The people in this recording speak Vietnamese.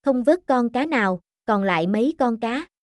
không vớt con cá nào, còn lại mấy con cá.